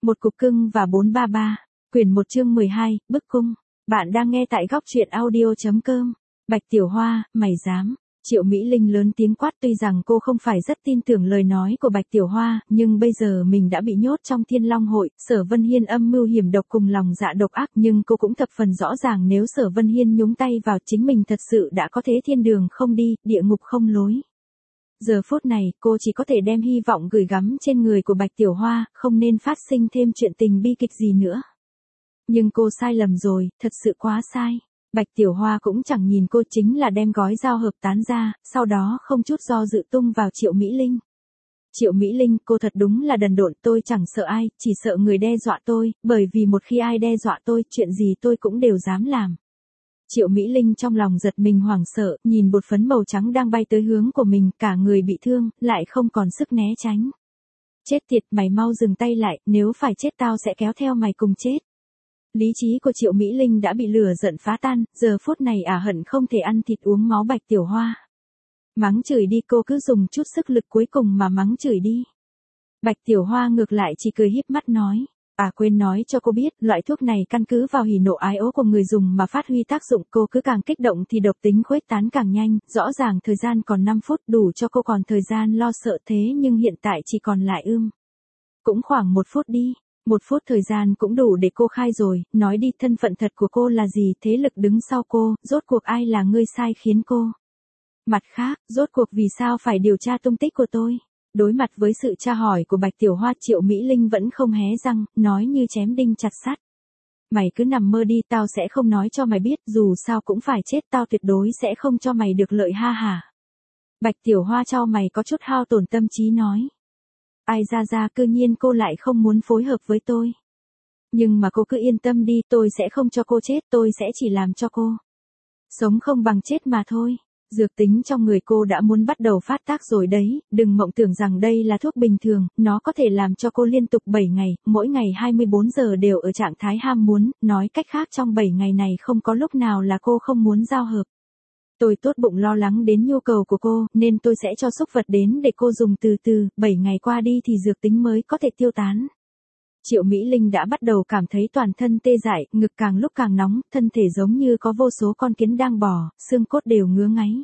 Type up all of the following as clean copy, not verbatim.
Một cục cưng và 433, quyển 1 chương 12, bức cung. Bạn đang nghe tại góc truyện audio.com. Bạch Tiểu Hoa, mày dám. Triệu Mỹ Linh lớn tiếng quát, tuy rằng cô không phải rất tin tưởng lời nói của Bạch Tiểu Hoa, nhưng bây giờ mình đã bị nhốt trong Thiên Long hội, Sở Vân Hiên âm mưu hiểm độc cùng lòng dạ độc ác, nhưng cô cũng thập phần rõ ràng nếu Sở Vân Hiên nhúng tay vào chính mình thật sự đã có thế thiên đường không đi, địa ngục không lối. Giờ phút này, cô chỉ có thể đem hy vọng gửi gắm trên người của Bạch Tiểu Hoa, không nên phát sinh thêm chuyện tình bi kịch gì nữa. Nhưng cô sai lầm rồi, thật sự quá sai. Bạch Tiểu Hoa cũng chẳng nhìn cô, chính là đem gói giao hợp tán ra, sau đó không chút do dự tung vào Triệu Mỹ Linh. Triệu Mỹ Linh, cô thật đúng là đần độn, tôi chẳng sợ ai, chỉ sợ người đe dọa tôi, bởi vì một khi ai đe dọa tôi, chuyện gì tôi cũng đều dám làm. Triệu Mỹ Linh trong lòng giật mình hoảng sợ, nhìn bột phấn màu trắng đang bay tới hướng của mình, cả người bị thương, lại không còn sức né tránh. Chết tiệt, mày mau dừng tay lại, nếu phải chết tao sẽ kéo theo mày cùng chết. Lý trí của Triệu Mỹ Linh đã bị lửa giận phá tan, giờ phút này hận không thể ăn thịt uống máu Bạch Tiểu Hoa. Mắng chửi đi, cô cứ dùng chút sức lực cuối cùng mà mắng chửi đi. Bạch Tiểu Hoa ngược lại chỉ cười híp mắt nói. Quên nói cho cô biết, loại thuốc này căn cứ vào hỉ nộ ái ố của người dùng mà phát huy tác dụng, cô cứ càng kích động thì độc tính khuếch tán càng nhanh, rõ ràng thời gian còn 5 phút đủ cho cô còn thời gian lo sợ thế nhưng hiện tại chỉ còn lại cũng khoảng 1 phút đi. 1 phút thời gian cũng đủ để cô khai rồi, nói đi, thân phận thật của cô là gì, thế lực đứng sau cô, rốt cuộc ai là người sai khiến cô. Mặt khác, rốt cuộc vì sao phải điều tra tung tích của tôi. Đối mặt với sự tra hỏi của Bạch Tiểu Hoa, Triệu Mỹ Linh vẫn không hé răng, nói như chém đinh chặt sắt. Mày cứ nằm mơ đi, tao sẽ không nói cho mày biết, dù sao cũng phải chết, tao tuyệt đối sẽ không cho mày được lợi ha hả. Bạch Tiểu Hoa chau mày có chút hao tổn tâm trí nói. Ai ra cư nhiên cô lại không muốn phối hợp với tôi. Nhưng mà cô cứ yên tâm đi, tôi sẽ không cho cô chết, tôi sẽ chỉ làm cho cô sống không bằng chết mà thôi. Dược tính trong người cô đã muốn bắt đầu phát tác rồi đấy, đừng mộng tưởng rằng đây là thuốc bình thường, nó có thể làm cho cô liên tục 7 ngày, mỗi ngày 24 giờ đều ở trạng thái ham muốn, nói cách khác trong 7 ngày này không có lúc nào là cô không muốn giao hợp. Tôi tốt bụng lo lắng đến nhu cầu của cô, nên tôi sẽ cho xúc vật đến để cô dùng từ từ, 7 ngày qua đi thì dược tính mới có thể tiêu tán. Triệu Mỹ Linh đã bắt đầu cảm thấy toàn thân tê dại, ngực càng lúc càng nóng, thân thể giống như có vô số con kiến đang bò, xương cốt đều ngứa ngáy.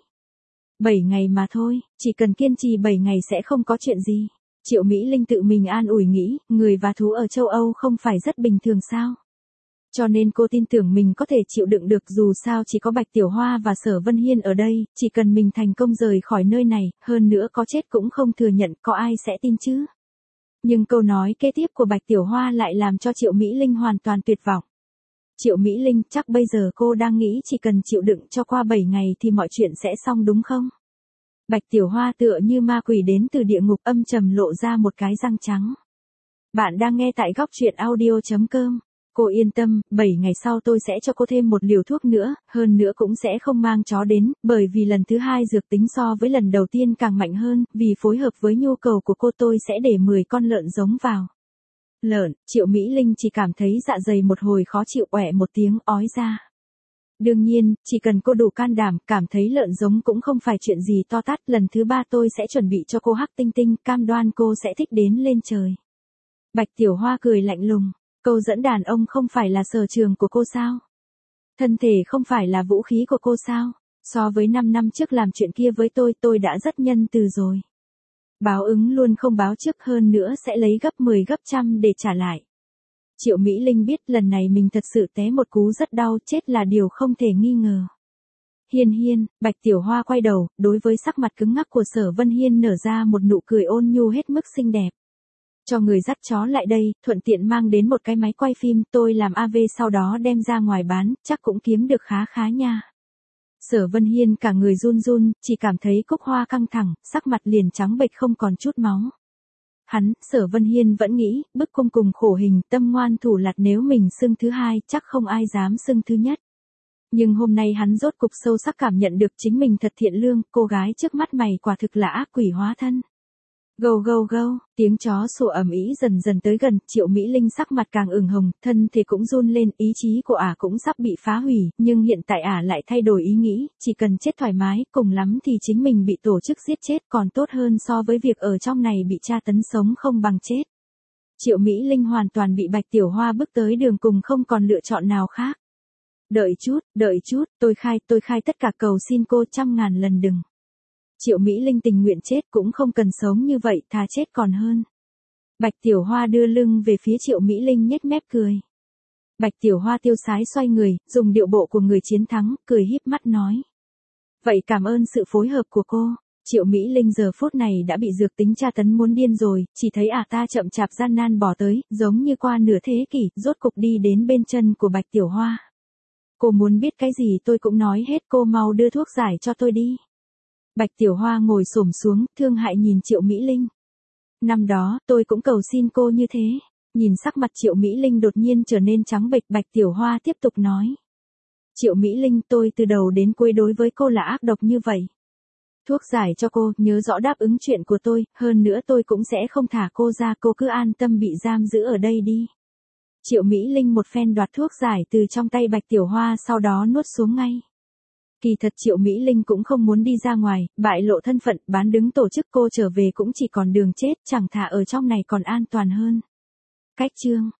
7 ngày mà thôi, chỉ cần kiên trì 7 ngày sẽ không có chuyện gì. Triệu Mỹ Linh tự mình an ủi nghĩ, người và thú ở châu Âu không phải rất bình thường sao? Cho nên cô tin tưởng mình có thể chịu đựng được, dù sao chỉ có Bạch Tiểu Hoa và Sở Vân Hiên ở đây, chỉ cần mình thành công rời khỏi nơi này, hơn nữa có chết cũng không thừa nhận, có ai sẽ tin chứ? Nhưng câu nói kế tiếp của Bạch Tiểu Hoa lại làm cho Triệu Mỹ Linh hoàn toàn tuyệt vọng. Triệu Mỹ Linh, chắc bây giờ cô đang nghĩ chỉ cần chịu đựng cho qua 7 ngày thì mọi chuyện sẽ xong đúng không? Bạch Tiểu Hoa tựa như ma quỷ đến từ địa ngục, âm trầm lộ ra một cái răng trắng. Bạn đang nghe tại góc truyện audio.com. Cô yên tâm, 7 ngày sau tôi sẽ cho cô thêm một liều thuốc nữa, hơn nữa cũng sẽ không mang chó đến, bởi vì lần thứ 2 dược tính so với lần đầu tiên càng mạnh hơn, vì phối hợp với nhu cầu của cô tôi sẽ để 10 con lợn giống vào. Lợn, Triệu Mỹ Linh chỉ cảm thấy dạ dày một hồi khó chịu, oẻ một tiếng ói ra. Đương nhiên, chỉ cần cô đủ can đảm, cảm thấy lợn giống cũng không phải chuyện gì to tát, lần thứ 3 tôi sẽ chuẩn bị cho cô hắc tinh tinh, cam đoan cô sẽ thích đến lên trời. Bạch Tiểu Hoa cười lạnh lùng. Câu dẫn đàn ông không phải là sở trường của cô sao? Thân thể không phải là vũ khí của cô sao? So với 5 năm trước làm chuyện kia với tôi đã rất nhân từ rồi. Báo ứng luôn không báo trước, hơn nữa sẽ lấy gấp 10 gấp trăm để trả lại. Triệu Mỹ Linh biết lần này mình thật sự té một cú rất đau, chết là điều không thể nghi ngờ. Hiên, Bạch Tiểu Hoa quay đầu, đối với sắc mặt cứng ngắc của Sở Vân Hiên nở ra một nụ cười ôn nhu hết mức xinh đẹp. Cho người dắt chó lại đây, thuận tiện mang đến một cái máy quay phim, tôi làm AV sau đó đem ra ngoài bán, chắc cũng kiếm được khá nha. Sở Vân Hiên cả người run, chỉ cảm thấy Cúc Hoa căng thẳng, sắc mặt liền trắng bệch không còn chút máu. Sở Vân Hiên vẫn nghĩ, bức cung cùng khổ hình, tâm ngoan thủ lạt, nếu mình xưng thứ 2, chắc không ai dám xưng thứ nhất. Nhưng hôm nay hắn rốt cục sâu sắc cảm nhận được chính mình thật thiện lương, cô gái trước mắt mày quả thực là ác quỷ hóa thân. Gâu, tiếng chó sủa ầm ĩ dần tới gần, Triệu Mỹ Linh sắc mặt càng ửng hồng, thân thể cũng run lên, ý chí của cũng sắp bị phá hủy, nhưng hiện tại lại thay đổi ý nghĩ, chỉ cần chết thoải mái, cùng lắm thì chính mình bị tổ chức giết chết còn tốt hơn so với việc ở trong này bị tra tấn sống không bằng chết. Triệu Mỹ Linh hoàn toàn bị Bạch Tiểu Hoa bức tới đường cùng không còn lựa chọn nào khác. Đợi chút, tôi khai tất cả cầu xin cô 100.000 lần đừng. Triệu Mỹ Linh tình nguyện chết cũng không cần sống như vậy, thà chết còn hơn. Bạch Tiểu Hoa đưa lưng về phía Triệu Mỹ Linh nhếch mép cười. Bạch Tiểu Hoa tiêu sái xoay người, dùng điệu bộ của người chiến thắng, cười híp mắt nói. Vậy cảm ơn sự phối hợp của cô. Triệu Mỹ Linh giờ phút này đã bị dược tính tra tấn muốn điên rồi, chỉ thấy ta chậm chạp gian nan bỏ tới, giống như qua nửa thế kỷ, rốt cục đi đến bên chân của Bạch Tiểu Hoa. Cô muốn biết cái gì tôi cũng nói hết, cô mau đưa thuốc giải cho tôi đi. Bạch Tiểu Hoa ngồi xổm xuống, thương hại nhìn Triệu Mỹ Linh. Năm đó, tôi cũng cầu xin cô như thế. Nhìn sắc mặt Triệu Mỹ Linh đột nhiên trở nên trắng bệch, Bạch Tiểu Hoa tiếp tục nói. Triệu Mỹ Linh, tôi từ đầu đến cuối đối với cô là ác độc như vậy. Thuốc giải cho cô, nhớ rõ đáp ứng chuyện của tôi, hơn nữa tôi cũng sẽ không thả cô ra, cô cứ an tâm bị giam giữ ở đây đi. Triệu Mỹ Linh một phen đoạt thuốc giải từ trong tay Bạch Tiểu Hoa, sau đó nuốt xuống ngay. Kỳ thật Triệu Mỹ Linh cũng không muốn đi ra ngoài, bại lộ thân phận, bán đứng tổ chức, cô trở về cũng chỉ còn đường chết, chẳng thà ở trong này còn an toàn hơn. Cách chương